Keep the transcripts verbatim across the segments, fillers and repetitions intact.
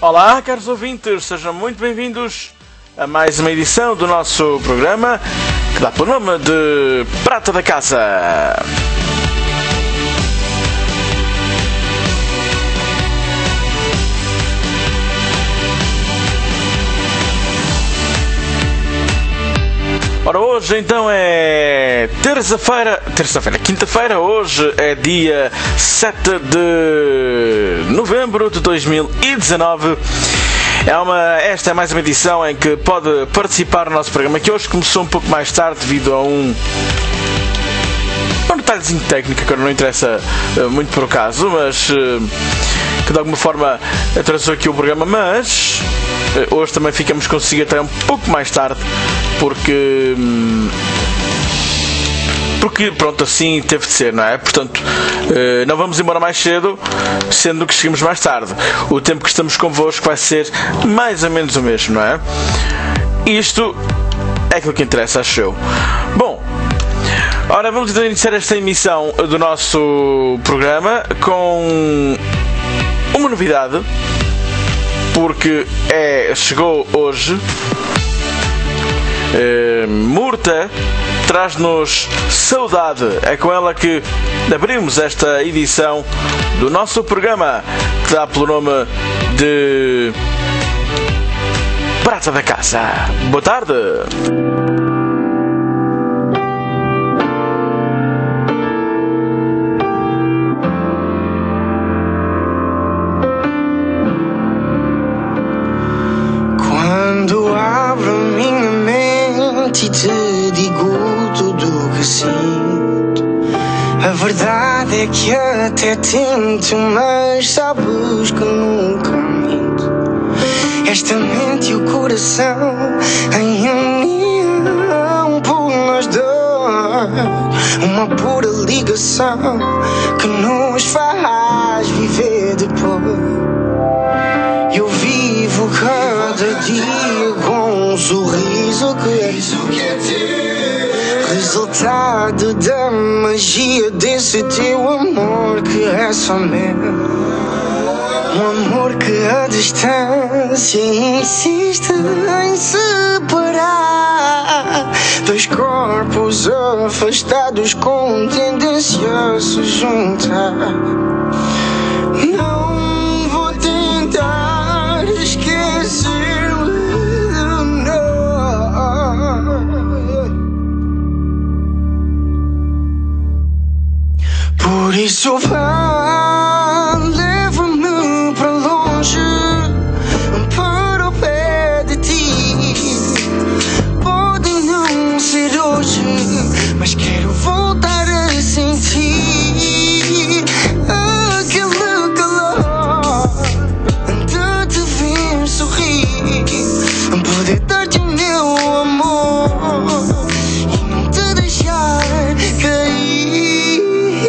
Olá, caros ouvintes, sejam muito bem-vindos a mais uma edição do nosso programa que dá pelo nome de Prata da Casa. Ora, hoje então é terça-feira, terça-feira, quinta-feira, hoje é dia sete de novembro de dois mil e dezanove. É uma, esta é mais uma edição em que pode participar no nosso programa, que hoje começou um pouco mais tarde devido a um... um detalhezinho técnico que não interessa uh, muito por acaso, mas uh, que de alguma forma atrasou aqui o programa, mas uh, hoje também ficamos consigo até um pouco mais tarde, porque... Hum, porque pronto, assim teve de ser, não é? Portanto, uh, não vamos embora mais cedo, sendo que chegamos mais tarde. O tempo que estamos convosco vai ser mais ou menos o mesmo, não é? Isto é aquilo que interessa, acho eu. Bom, ora, vamos então iniciar esta emissão do nosso programa com uma novidade, porque é, chegou hoje. uh, Murta traz-nos saudade. É com ela que abrimos esta edição do nosso programa, que dá pelo nome de Prata da Casa. Boa tarde. Quando abro minha mente e te digo tudo o que sinto, a verdade é que até tento, mas sabes que nunca minto. Esta mente e o coração em união por nós dois, uma pura ligação que nos faz viver depois. Eu vivo cada dia com um sorriso que é resultado da magia desse teu amor que é só meu. Um amor que a distância insiste em separar dois corpos afastados com tendência a se juntar. Não vou tentar esquecer, não. Por isso vá, leva-me para longe, para o pé de ti. Pode não ser hoje, mas quero voltar a sentir aquele calor de te ver sorrir, poder dar-te o meu amor e não te deixar cair.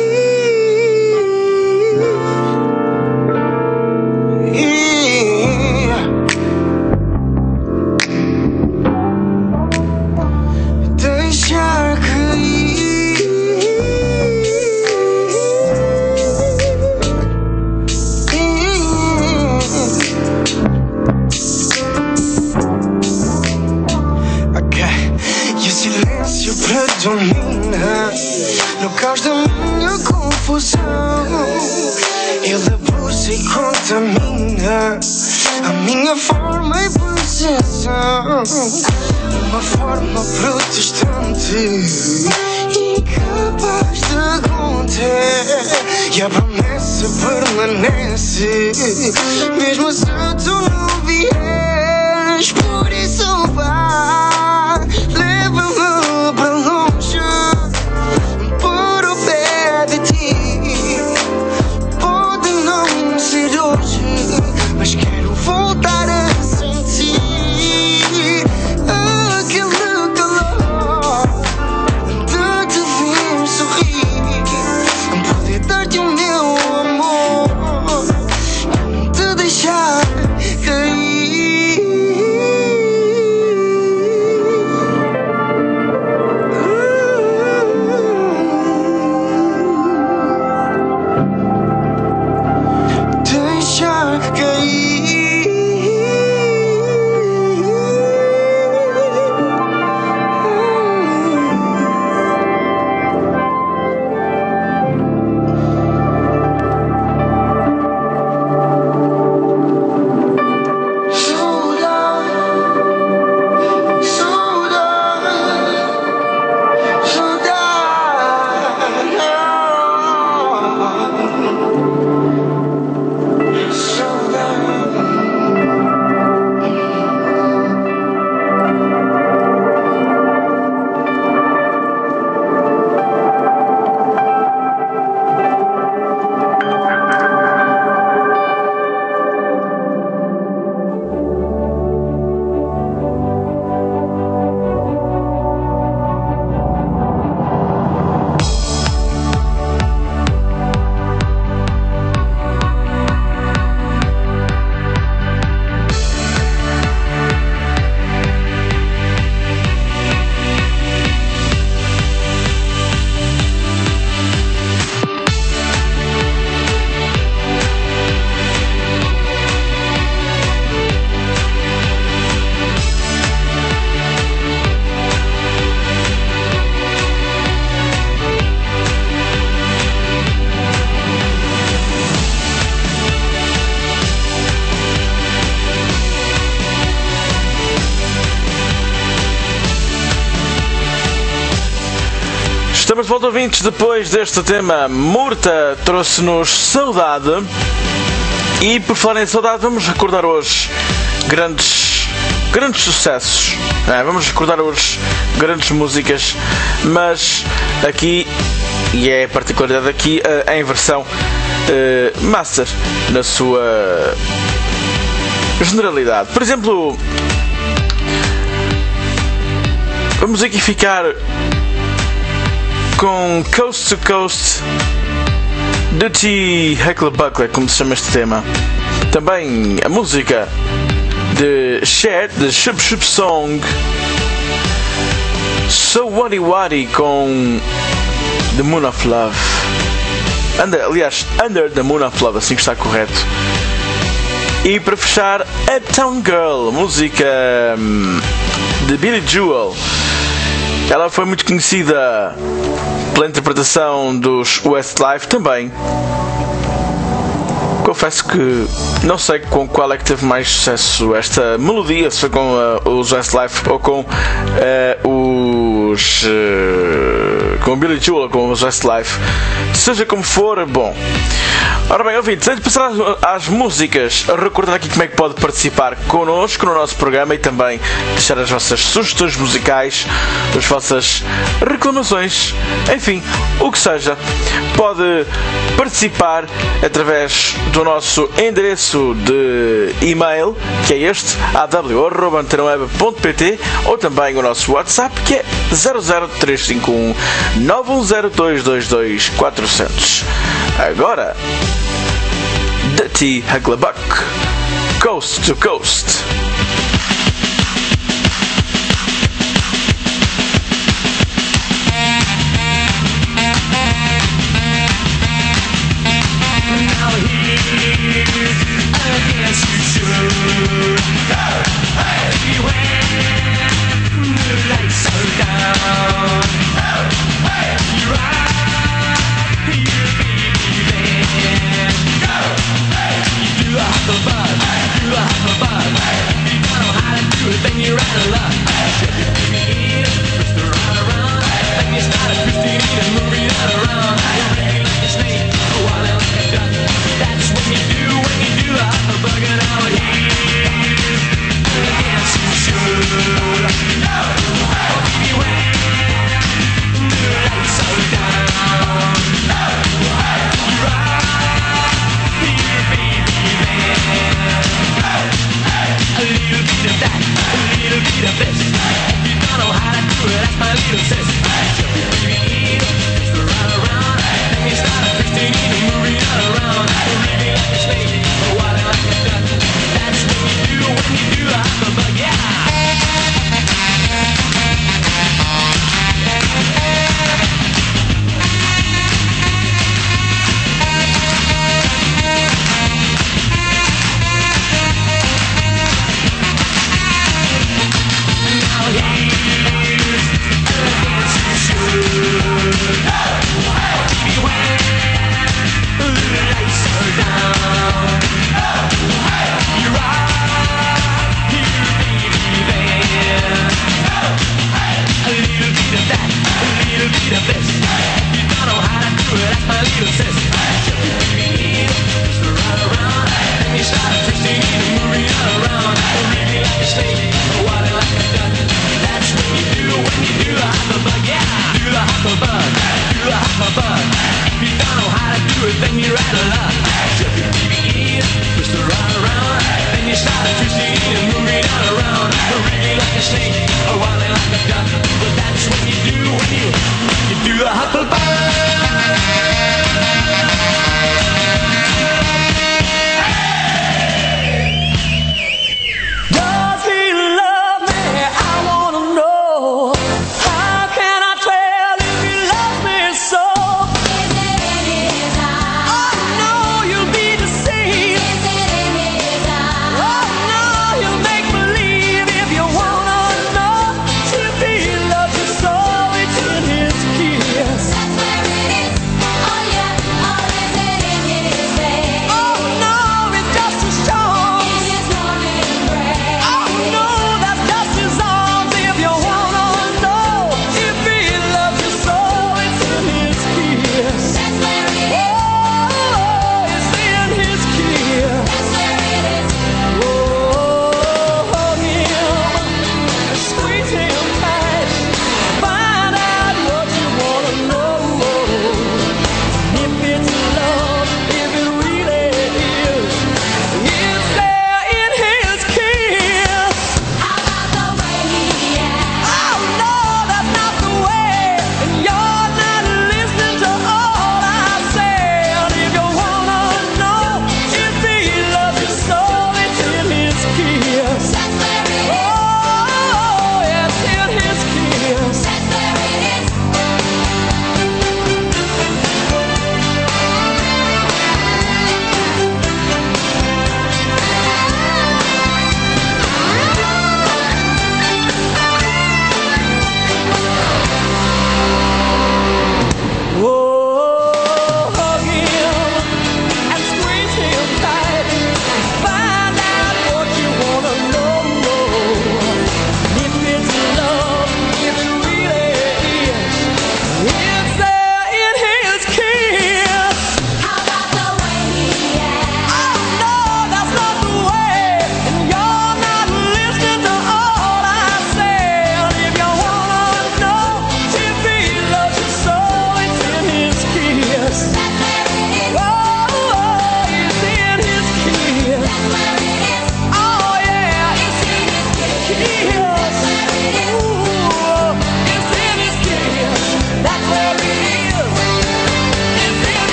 Deixar cair. Ok, e o silêncio predomina no caos da minha confusão. Ele abusa e contamina a minha forma e percepção. Uma forma protestante, incapaz de conter, e a promessa permanece mesmo se tu não vieres. Por isso vá, leva-me para longe, por o pé de ti. Pode não ser hoje, mas quero voltar a sentir aquele calor de te ver sorrir, poder dar-te o meu amor e não te deixar cair. Estamos de volta, ouvintes, depois deste tema. Murta trouxe-nos saudade. E por falar em saudade, vamos recordar hoje grandes, grandes sucessos. É, vamos recordar hoje grandes músicas, mas aqui, e é a particularidade aqui, em versão uh, master, na sua generalidade. Por exemplo, vamos aqui ficar com Coast to Coast de T. Hucklebuckler, como se chama este tema. Também a música de Cher, de Shub Shub Song. So Waddy Waddy com The Moon of Love. Under, aliás, Under the Moon of Love, assim que está correto. E para fechar, Uptown Girl, música de Billy Joel. Ela foi muito conhecida pela interpretação dos Westlife também. Confesso que não sei com qual é que teve mais sucesso esta melodia, se foi com uh, os Westlife ou com uh, os uh, com o Billy Joel ou com os Westlife. Seja como for, bom. Ora bem, ouvintes, antes de passar às, às músicas, recordar aqui como é que pode participar connosco no nosso programa e também deixar as vossas sugestões musicais, as vossas reclamações, enfim, o que seja. Pode participar através do nosso endereço de e-mail, que é este, a w arroba antena web ponto p t, ou também o nosso WhatsApp, que é zero zero três cinco um nove um zero dois dois dois quatro zero zero. Agora, The T. Hucklebuck, Coast to Coast. Now here's against you should go everywhere. The lights are down. You're right, you're baby. Go, you do a hucklebuck, do a hucklebuck. You don't know how to do it, then you're out of luck. Shove your baby in, twist her right around. Then you start a twisting and moving it around. You're ready like a snake, a wild like a duck. That's what you do when you do a hucklebuck. And now here's the dance you should know. Beware, the lights are down. You're right, here, baby man. A little bit of that, a little bit of this. If you don't know how to do it, that's my little sis. Shove your baby in, twist her right around. Then you start twisting and moving it around. Moving like a snake, or wilding like a duck. That's what you do when you do a hucklebuck, yeah. Now here's the dance you should know. Beware, the lights are down. You're right, here, baby. A little bit of that, a little bit of this. If you don't know how to do it, that's my little sis. Shove your baby in, twist her right around. Then you start twisting and moving it around. Moving like a snake, or wilding like a duck. That's what you do when you do the hucklebuck, yeah. Do the hucklebuck, do the hucklebuck. If you don't know how to do it, then you're out of luck. Shove your baby in, twist her right around. Then you start twisting and moving it around. Moving like a snake, or wilding like a duck. Well, that's what you do when you, you do the hucklebuck. Does he love me? I wanna know. How can I tell if he loves me so? Oh no, you'll be deceived. Oh no, you'll make believe if you wanna know. If he loves you so, it's in his kiss.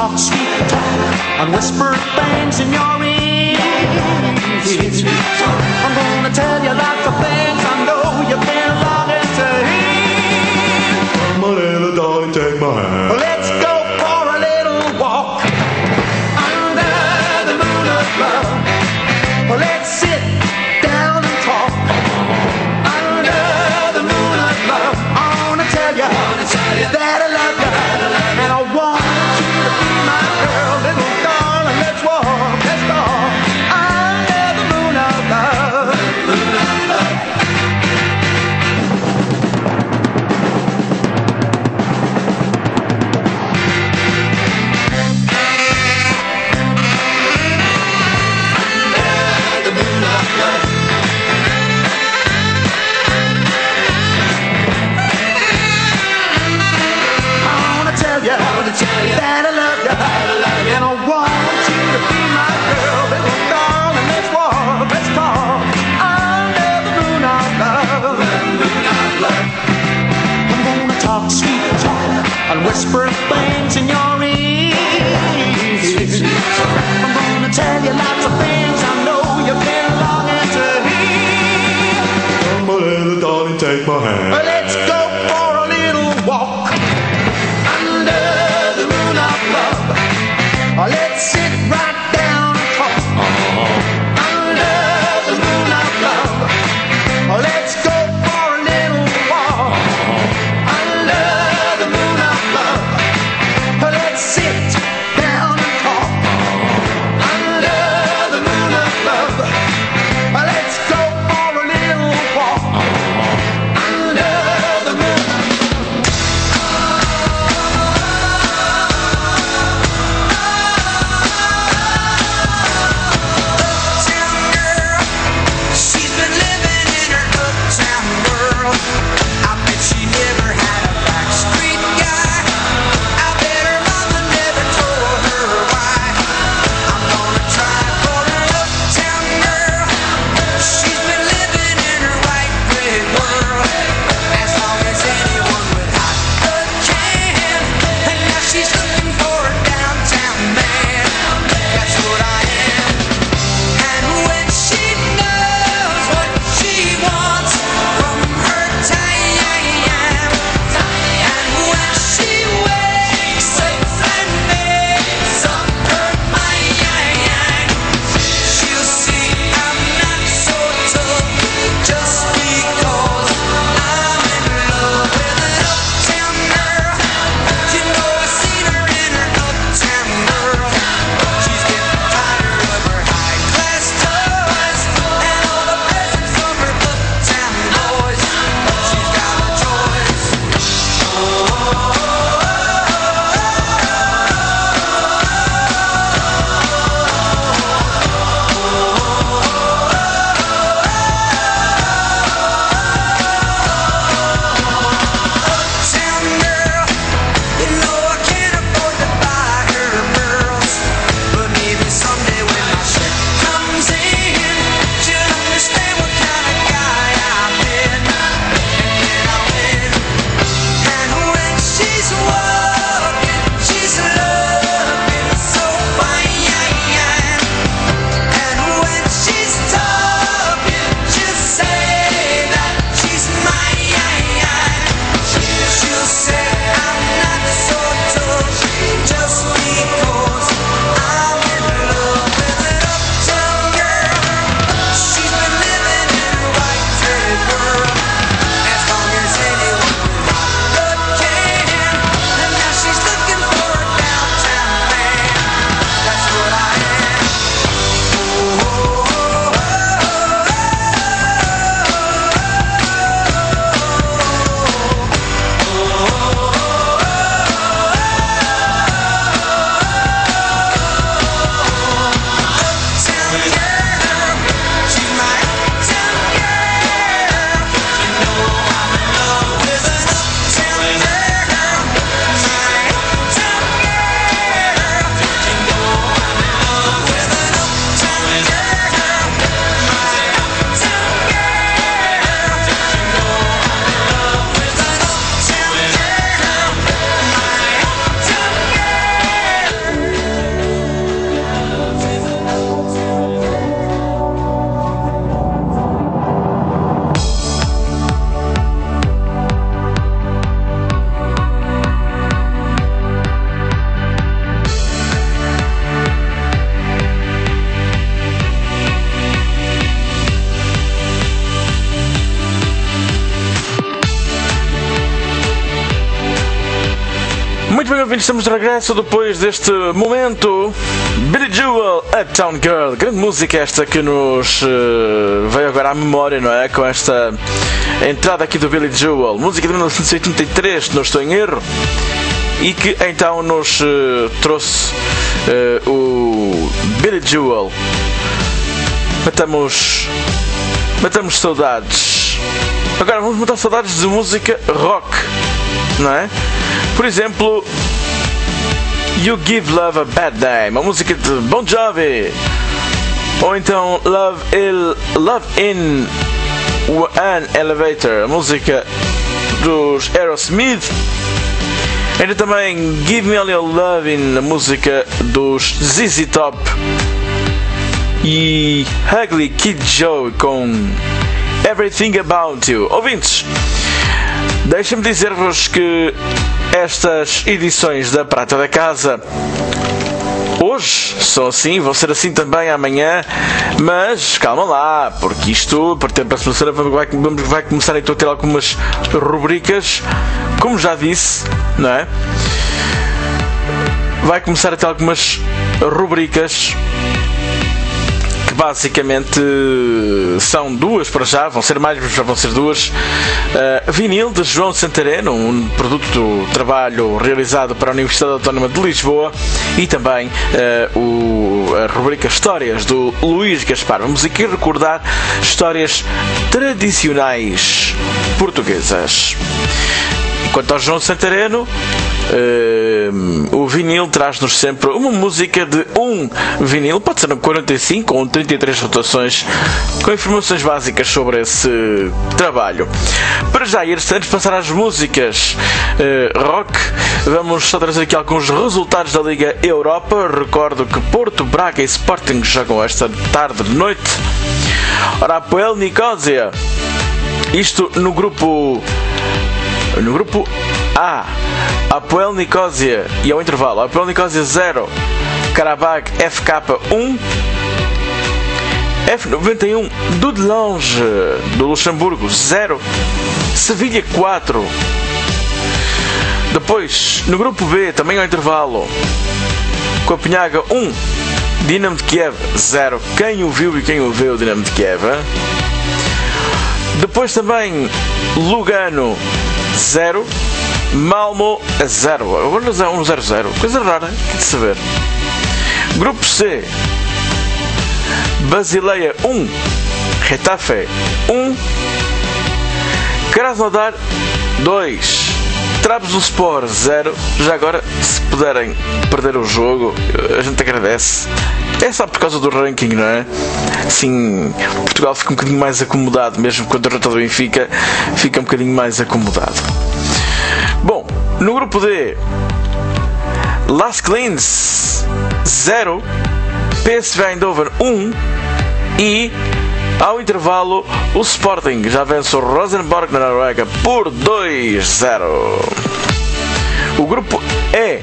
talk sweet talk and whisper things in your ear. I'm gonna tell you lots of things I know you've been longing to hear. Come on, little darling, take my hand. Let's go for a little walk under the moon of love. Let's sit down and talk under the moon of love. I wanna tell you that I love you, and I want you to be my girl, little darling. Let's walk, let's walk under the moon of love. Moon of love. That I love you, and I want you to be my girl, little darling. Let's walk, let's talk under the moon of love. I'm gonna talk sweet talk and whisper things in your ear. I'm gonna tell you lots of things I know you've been longing to hear. Come on, little darling, take my hand. Let's go for a little walk under the moon of love. Let's sit right down and talk under the moon of love. Let's go for a little walk under the moon of love. Let's sit down and talk under the moon of love. Let's go for a little walk under Muito bem, ouvintes, estamos de regresso depois deste momento. Billy Joel, Uptown Girl, grande música esta que nos uh, veio agora à memória, não é? Com esta entrada aqui do Billy Joel, música de mil novecentos e oitenta e três, se não estou em erro, e que então nos uh, trouxe uh, o Billy Joel. Matamos, matamos saudades. Agora vamos matar saudades de música rock, não é? Por exemplo, You Give Love a Bad Name, a música de Bon Jovi. Ou então Love, Il, Love in an Elevator, a música dos Aerosmith. Ainda também Give Me All Your Lovin', a música dos Z Z Top. E Ugly Kid Joe com Everything About You. Ouvintes, deixem-me dizer-vos que estas edições da Prata da Casa hoje são assim, vão ser assim também amanhã, mas calma lá, porque isto, a partir da próxima semana, vai, vai começar então a ter algumas rubricas, como já disse, não é? Vai começar a ter algumas rubricas que basicamente são duas para já, vão ser mais, mas já vão ser duas. Uh, vinil de João Santareno, um produto do trabalho realizado para a Universidade Autónoma de Lisboa, e também uh, o, a rubrica Histórias do Luís Gaspar. Vamos aqui recordar histórias tradicionais portuguesas. Quanto ao João Santareno, uh, o vinil traz-nos sempre uma música de um vinil, pode ser um quarenta e cinco ou um trinta e três rotações, com informações básicas sobre esse trabalho. Para já ir antes de passar às músicas uh, rock, vamos só trazer aqui alguns resultados da Liga Europa. Recordo que Porto, Braga e Sporting jogam esta tarde de noite. Ora, Apoel Nicosia, isto no grupo No grupo A, Apoel Nicosia, e ao intervalo, Apoel Nicosia zero, Karabag F K um, F noventa e um do de longe do Luxemburgo zero, Sevilha quatro. Depois, no grupo B, também ao intervalo, Copenhaga um, Dinamo de Kiev zero. Quem o viu e quem o vê, o Dinamo de Kiev, hein? Depois também Lugano zero, Malmo zero. Agora é um zero zero, coisa rara, que de saber. Grupo C, Basileia um, Getafe um, Krasnodar dois, Trabzonspor zero. Já agora, se puderem perder o jogo, a gente agradece. É só por causa do ranking, não é? Assim, Portugal fica um bocadinho mais acomodado, mesmo quando o derrota do Benfica, fica um bocadinho mais acomodado. Bom, no grupo D, Las Clins zero, P S V Eindhoven um, e ao intervalo o Sporting já vence o Rosenborg na Noruega por dois zero. O grupo E,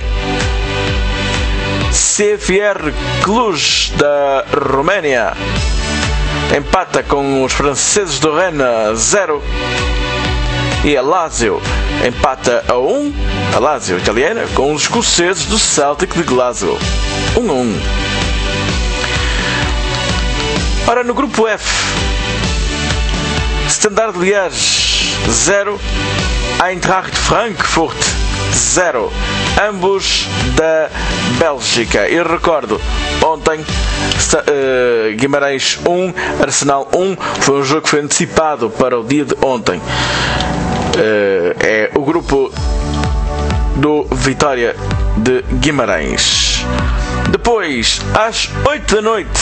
C F R Cluj da Roménia empata com os franceses do Rennes zero, e a Lazio empata a um, a Lazio italiana, com os escoceses do Celtic de Glasgow um a um. Ora, no grupo F, Standard Liège zero, Eintracht Frankfurt zero, ambos da Bélgica. E recordo, ontem uh, Guimarães um, Arsenal um, foi um jogo que foi antecipado para o dia de ontem. Uh, é o grupo do Vitória de Guimarães. Depois, às oito da noite,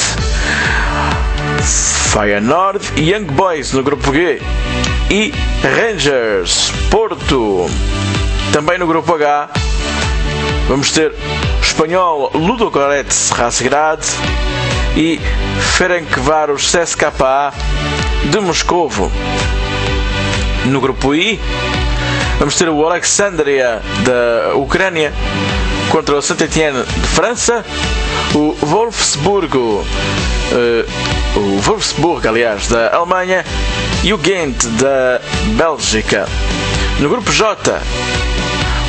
Feyenoord e Young Boys no grupo G, e Rangers Porto. Também no grupo H vamos ter Espanhol Ludogorets Razgrad e Ferencváros C S K A de Moscovo. No grupo I vamos ter o Alexandria da Ucrânia contra o Saint-Étienne de França, o Wolfsburgo, uh, o Wolfsburg, aliás, da Alemanha, e o Ghent da Bélgica. No grupo J,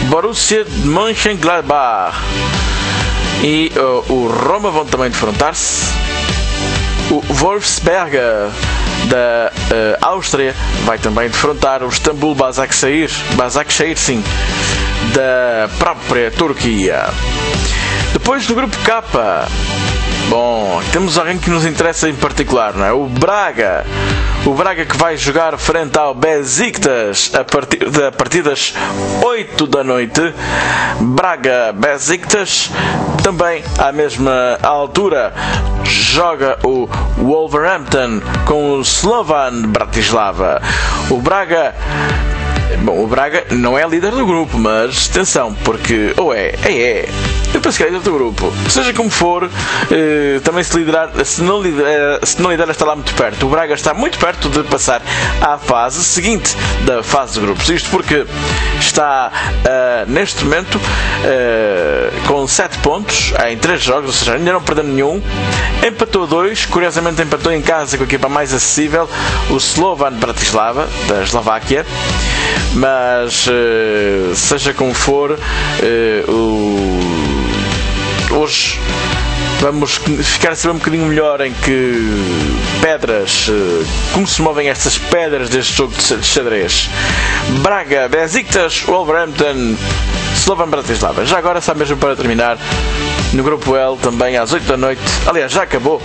Borussia Mönchengladbach e uh, o Roma vão também defrontar-se. O Wolfsberg da uh, Áustria vai também defrontar o Istambul Başakşehir, Başakşehir sim, da própria Turquia. Depois do grupo K, bom, temos alguém que nos interessa em particular, não é? O Braga. O Braga que vai jogar frente ao Besiktas a partir, a partir das oito da noite. Braga-Besiktas. Também à mesma altura joga o Wolverhampton com o Slovan Bratislava. O Braga... Bom, o Braga não é líder do grupo, mas atenção, porque ou é, é, é. Eu penso que é líder do grupo. Seja como for, eh, também se liderar, se não liderar, se não liderar está lá muito perto. O Braga está muito perto de passar à fase seguinte da fase de grupos. Isto porque está uh, neste momento uh, com sete pontos em três jogos, ou seja, ainda não perdeu nenhum. Empatou dois, curiosamente empatou em casa com a equipa mais acessível, o Slovan Bratislava, da Eslováquia. Mas uh, seja como for, uh, o... hoje vamos ficar a saber um bocadinho melhor em que pedras, uh, como se movem estas pedras deste jogo de xadrez. Braga, Besiktas, Wolverhampton, Slovan Bratislava. Já agora, só mesmo para terminar, no grupo L também às oito da noite, aliás já acabou,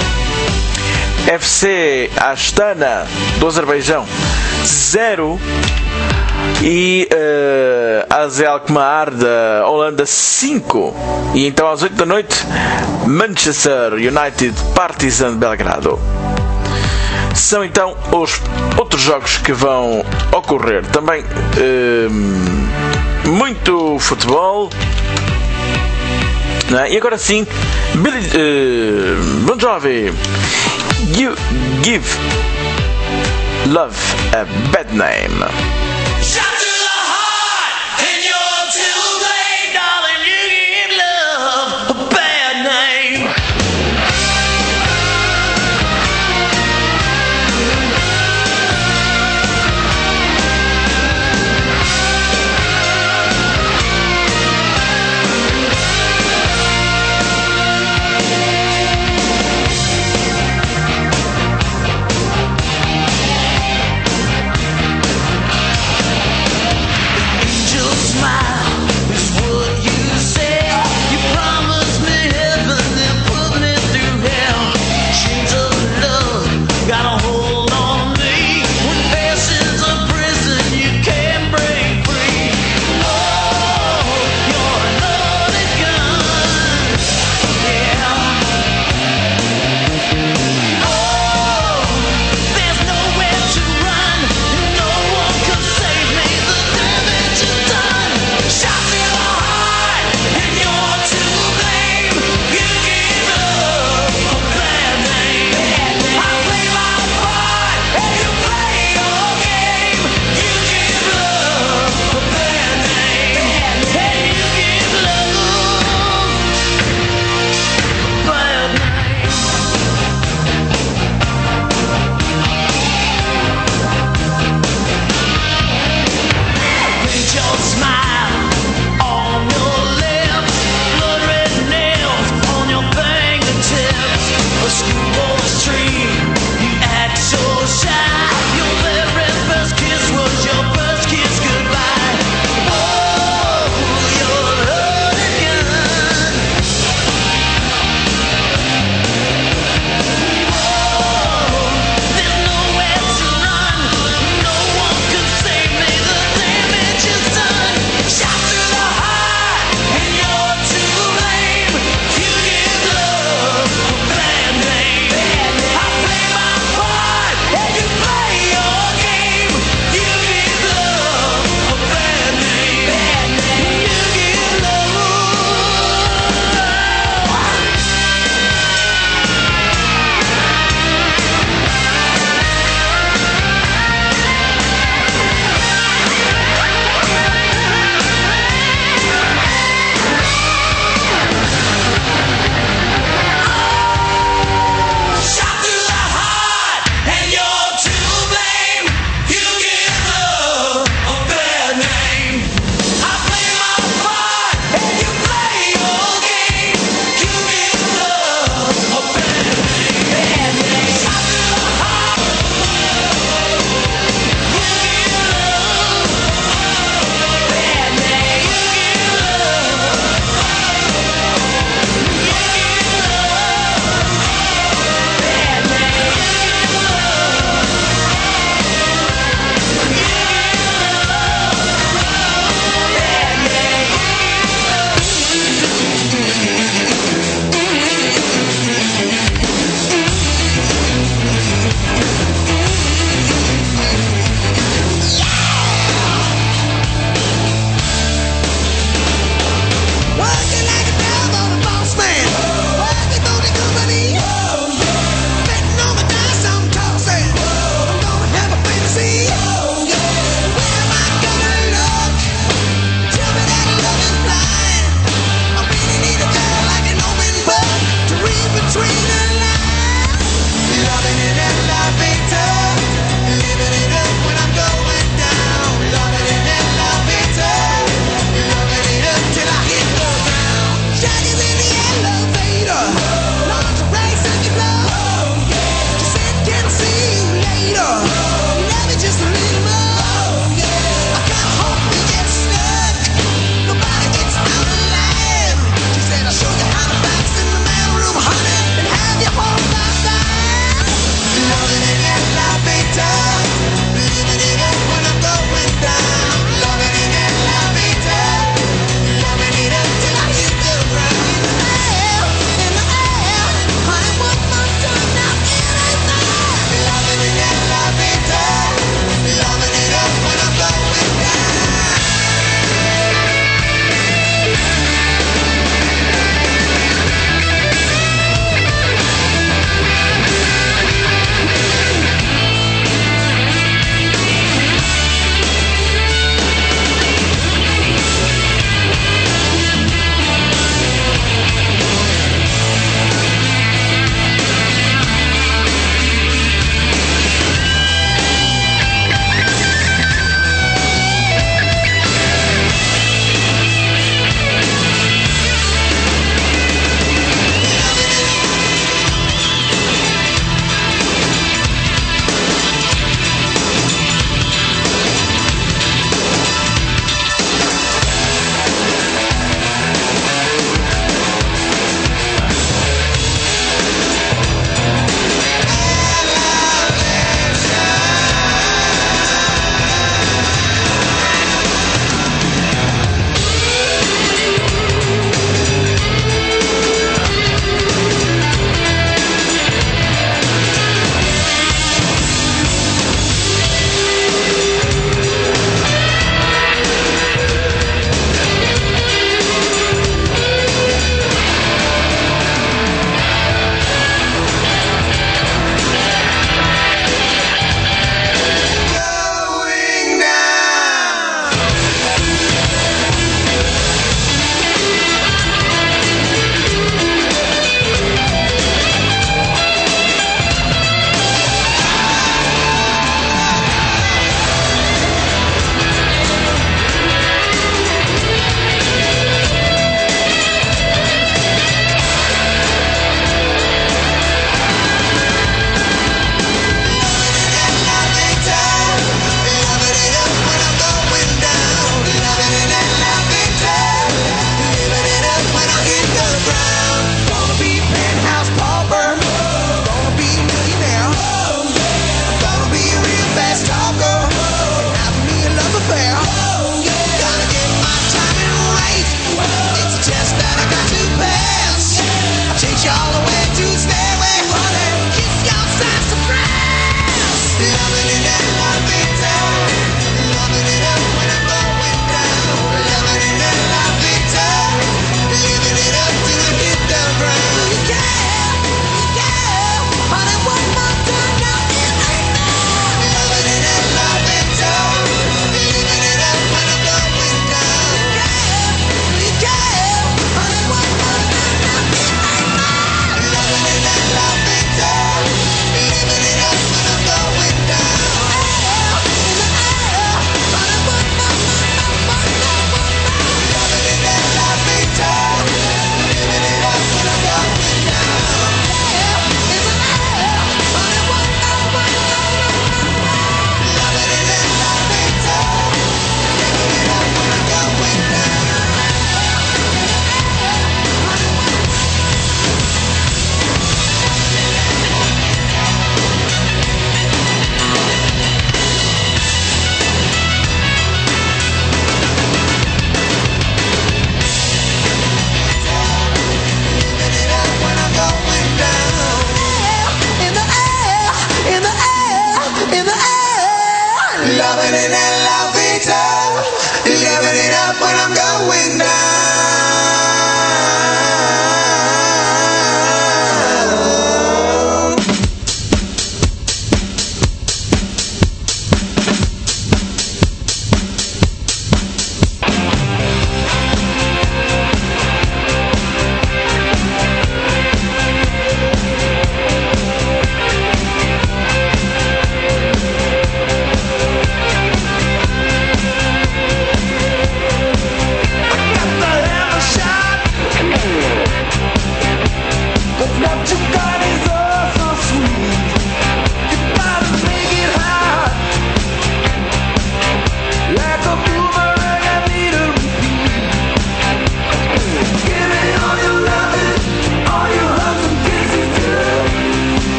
F C Astana do Azerbaijão zero e uh, A Z Alkmaar da Holanda cinco. E então às oito da noite, Manchester United Partizan de Belgrado. São então os outros jogos que vão ocorrer. Também uh, muito futebol, não é? E agora sim, Billy, uh, Bon Jovi, You Give Love a Bad Name. Shot to the heart, and you're too late, darling. You give love a bad name.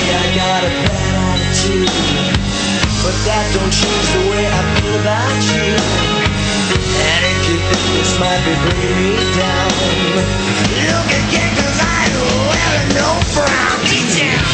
I got a bad attitude, but that don't change the way I feel about you. And if you think this might be bringing me down, look again, cause I ain't wearing no frown. Get down.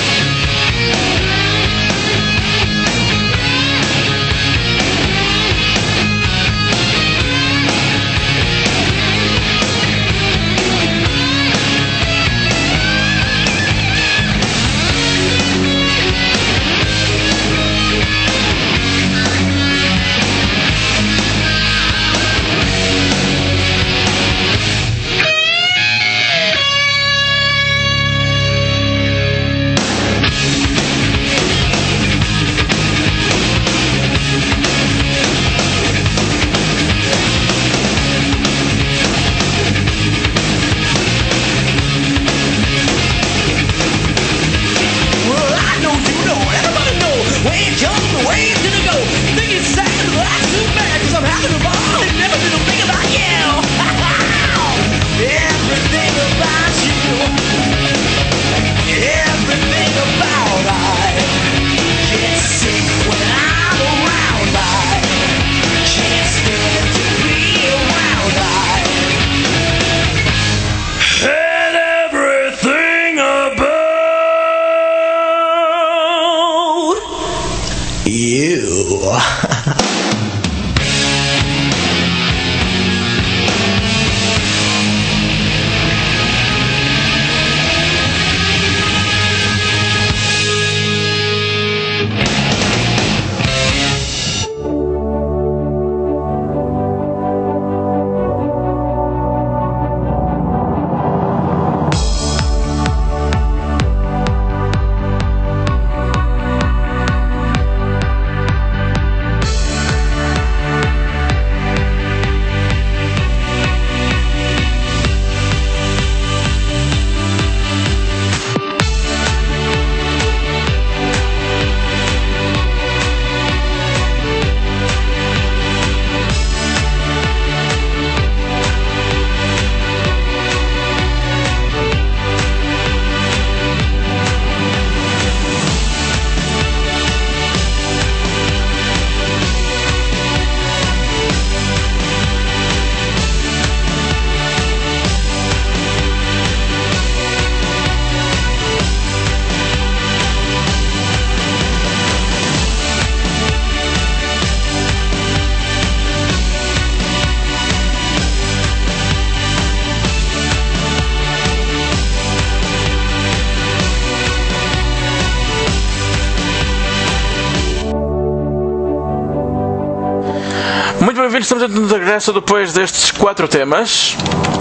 Muito bem-vindos, estamos de regresso depois destes quatro temas.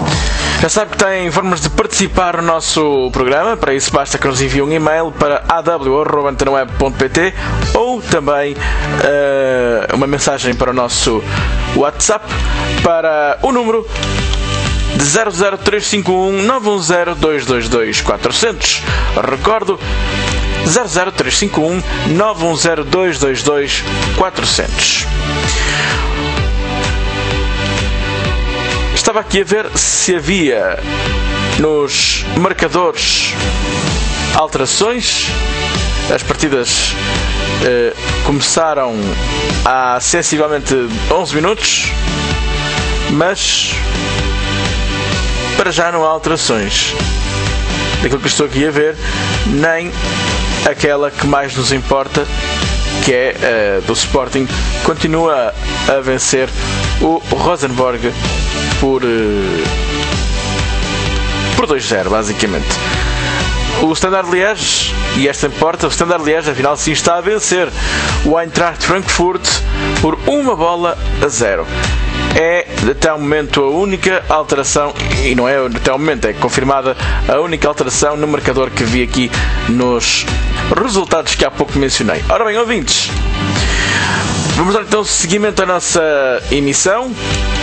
Já sabe que tem formas de participar no nosso programa. Para isso basta que nos envie um e-mail para a w arroba antena web ponto p t ou também uh, uma mensagem para o nosso WhatsApp para o número de zero zero três cinco um nove um zero dois dois dois quatro zero zero. Recordo, zero zero três cinco um nove um zero dois dois dois quatro zero zero. Estava aqui a ver se havia nos marcadores alterações. As partidas eh, começaram há sensivelmente onze minutos, mas para já não há alterações daquilo que estou aqui a ver, nem aquela que mais nos importa, que é uh, do Sporting. Continua a vencer o Rosenborg por, uh, por dois a zero, basicamente. O Standard Liège, e esta importa, o Standard Liège afinal sim está a vencer o Eintracht Frankfurt por uma bola a zero. É até o momento a única alteração, e não é até o momento, é confirmada a única alteração no marcador que vi aqui nos resultados que há pouco mencionei. Ora bem, ouvintes, vamos dar então seguimento à nossa emissão.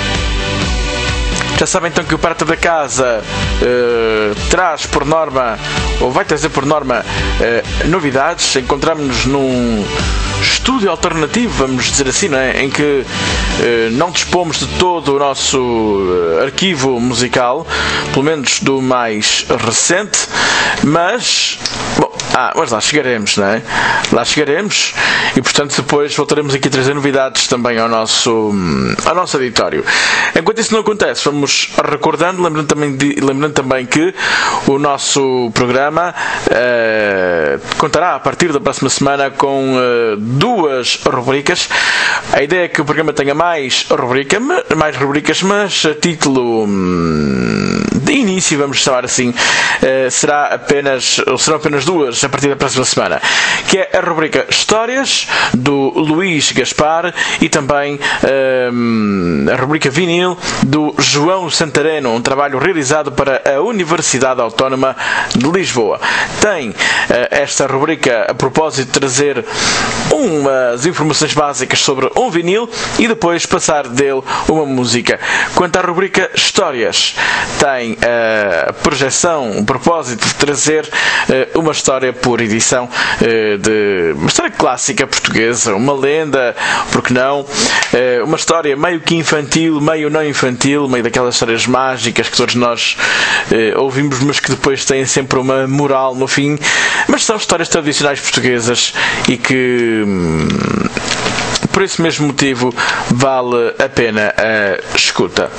Já sabem então que o Prata da Casa uh, traz por norma, ou vai trazer por norma, uh, novidades. Encontramos-nos num estúdio alternativo, vamos dizer assim, não é? Em que uh, não dispomos de todo o nosso uh, arquivo musical, pelo menos do mais recente, mas bom, Ah, mas lá chegaremos, não é? Lá chegaremos e, portanto, depois voltaremos aqui a trazer novidades também ao nosso, ao nosso editório. Enquanto isso não acontece, vamos recordando, lembrando também, de, lembrando também que o nosso programa uh, contará a partir da próxima semana com uh, duas rubricas. A ideia é que o programa tenha mais, rubrica, mais rubricas, mas a título hum, de início, vamos chamar assim, uh, será apenas, ou serão apenas duas a partir da próxima semana, que é a rubrica Histórias, do Luís Gaspar, e também hum, a rubrica Vinil, do João Santareno, um trabalho realizado para a Universidade Autónoma de Lisboa. Tem uh, esta rubrica a propósito de trazer umas informações básicas sobre um vinil e depois passar dele uma música. Quanto à rubrica Histórias, tem a projeção, o propósito de trazer uh, uma história por edição, uh, de uma história clássica portuguesa, uma lenda, porque não, uh, uma história meio que infantil, meio não infantil, meio daquelas histórias mágicas que todos nós uh, ouvimos, mas que depois têm sempre uma moral no fim, mas são histórias tradicionais portuguesas e que hum, por esse mesmo motivo vale a pena a escuta.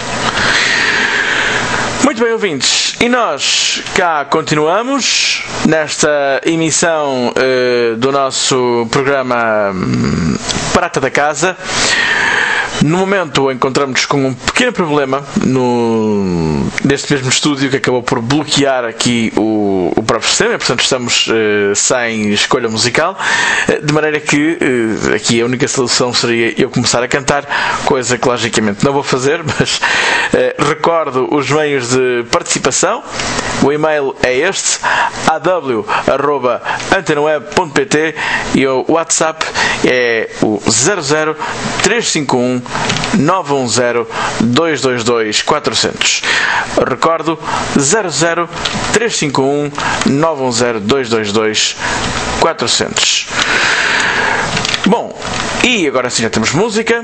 Muito bem, ouvintes, e nós cá continuamos nesta emissão uh, do nosso programa um, Prata da Casa. No momento encontramos-nos com um pequeno problema no, neste mesmo estúdio, que acabou por bloquear aqui o, o próprio sistema, portanto estamos uh, sem escolha musical, de maneira que uh, aqui a única solução seria eu começar a cantar, coisa que logicamente não vou fazer, mas uh, recordo os meios de participação. O e-mail é este, a w arroba antena web ponto p t, e o WhatsApp é o zero zero três cinco um nove um zero dois dois dois quatro zero zero. Recordo, zero zero três cinco um nove um zero dois dois dois quatro zero zero. Bom, e agora sim já temos música.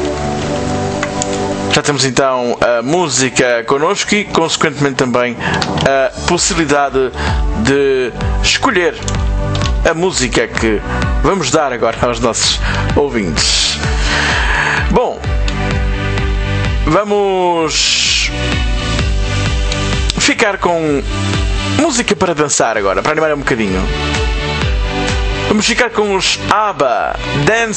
Já temos então a música connosco e, consequentemente, também a possibilidade de escolher a música que vamos dar agora aos nossos ouvintes. Bom, vamos ficar com música para dançar agora, para animar um bocadinho. Vamos ficar com os ABBA, Dance